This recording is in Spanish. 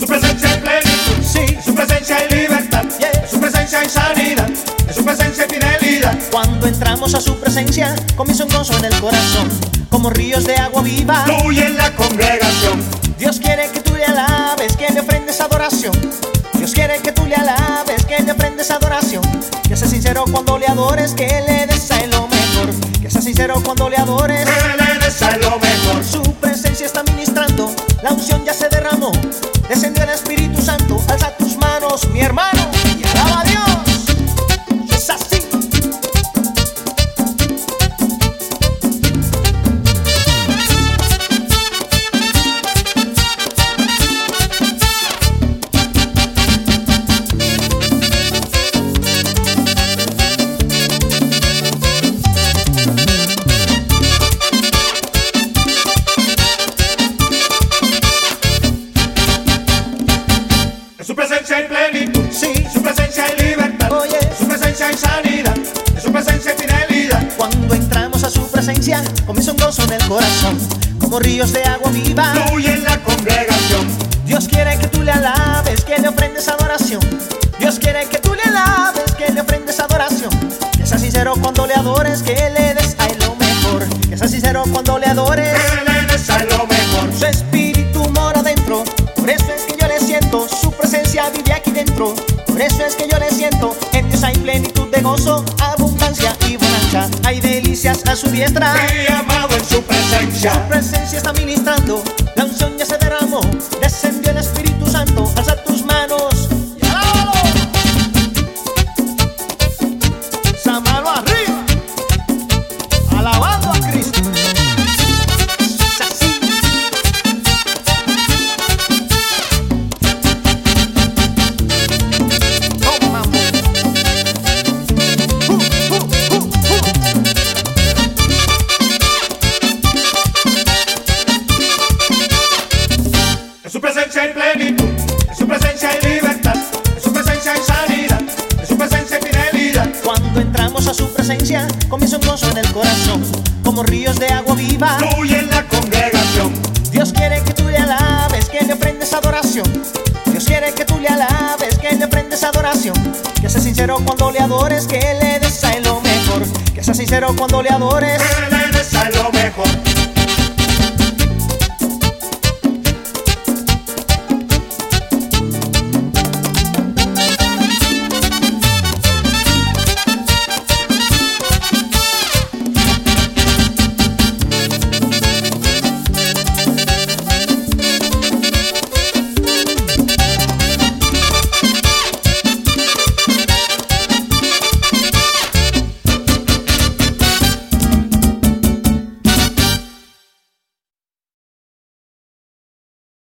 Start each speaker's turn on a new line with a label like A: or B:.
A: su presencia en plenitud,
B: Sí.
A: en su presencia hay libertad,
B: Yeah.
A: en su presencia hay sanidad, en su presencia hay fidelidad.
B: Cuando entramos a su presencia, comienza un gozo en el corazón, como ríos de agua viva.
A: Fluye en la congregación,
B: Dios quiere que tú le alabes, que le ofrendes adoración. Dios quiere que tú le alabes, que le ofrendes adoración. Que seas sincero cuando le adores, que le des a él lo mejor. Que seas sincero cuando le adores.
A: Él es a lo mejor.
B: Su presencia está ministrando, la unción ya se derramó. Descendió el Espíritu Santo, alza tus manos, mi hermano, y alaba a Dios. Es así.
A: En su presencia hay plenitud,
B: Sí.
A: en su presencia hay libertad,
B: Oye.
A: en su presencia hay sanidad, en su presencia hay fidelidad.
B: Cuando entramos a su presencia, comienza un gozo en el corazón, como ríos de agua viva.
A: Fluye en la congregación,
B: Dios quiere que tú le alabes, que le ofrendes adoración. Dios quiere que tú le alabes, que le ofrendes adoración. Que seas sincero cuando le adores, que le des a él lo mejor. Que seas sincero cuando le adores.
A: Él es a lo mejor.
B: Su espíritu mora dentro, por eso es que yo le siento. Su presencia vive aquí dentro, por eso es que yo le siento. En Dios hay plenitud de gozo, abundancia y bonanza. Hay delicias a su diestra.
A: Mi amado en su presencia.
B: Su presencia está ministrando, la unción ya se derramó. Descendió el Espíritu Santo, alza tus manos y alábalo. Esa mano arriba, alabando a Cristo. Es así. Toma, amor.
A: En su presencia hay plenitud, en su presencia hay libertad, en su presencia hay sanidad, en su presencia hay fidelidad.
B: Cuando entramos a su presencia, comienza un gozo en el corazón, como ríos de agua viva.
A: Fluye en la congregación,
B: Dios quiere que tú le alabes, que le ofrendes adoración. Dios quiere que tú le alabes, que le ofrendes adoración. Que seas sincero cuando le adores, que le des a él lo mejor. Que seas sincero cuando le adores.
A: Él es a lo mejor.